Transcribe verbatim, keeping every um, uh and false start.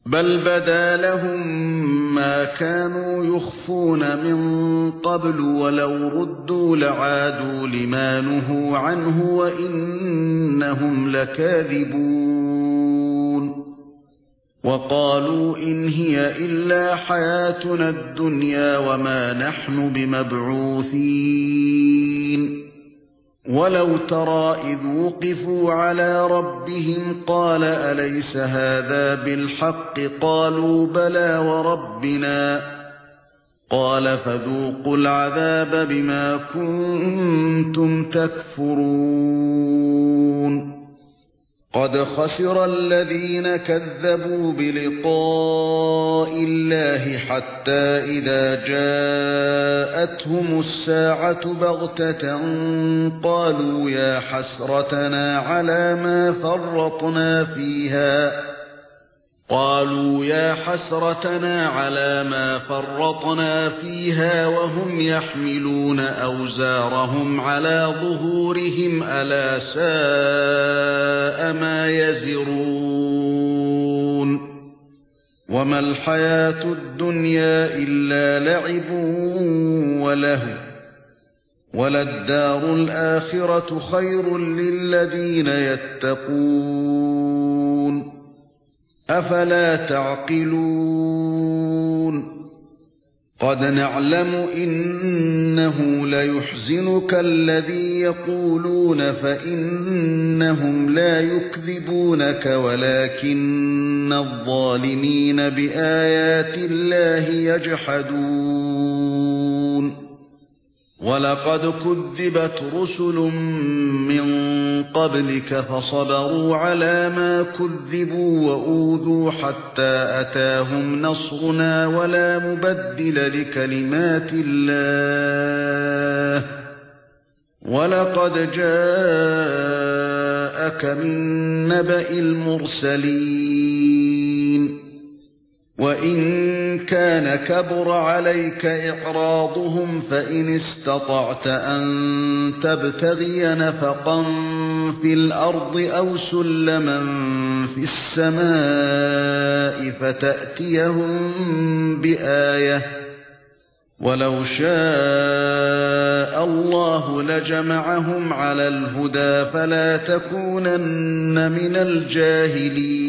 بل بدا لهم ما كانوا يخفون من قبل ولو ردوا لعادوا لما نهوا عنه وإنهم لكاذبون وقالوا إن هي إلا حياتنا الدنيا وما نحن بمبعوثين ولو ترى إذ وقفوا على ربهم قال أليس هذا بالحق قالوا بلى وربنا قال فذوقوا العذاب بما كنتم تكفرون قد خسر الذين كذبوا بلقاء الله حتى إذا جاءتهم الساعة بغتة قالوا يا حسرتنا على ما فرطنا فيها قالوا يا حسرتنا على ما فرطنا فيها وهم يحملون أوزارهم على ظهورهم ألا ساء ما يزرون وما الحياة الدنيا إلا لعب ولهو وللدار الآخرة خير للذين يتقون أفلا تعقلون قد نعلم إنه ليحزنك الذي يقولون فإنهم لا يكذبونك ولكن الظالمين بآيات الله يجحدون ولقد كذبت رسل من قبلك فصبروا على ما كذبوا وأوذوا حتى أتاهم نصرنا ولا مبدل لكلمات الله ولقد جاءك من نبأ المرسلين وإن كان كبر عليك إعراضهم فإن استطعت أن تبتغي نفقا في الأرض أو سلما في السماء فتأتيهم بآية ولو شاء الله لجمعهم على الهدى فلا تكونن من الجاهلين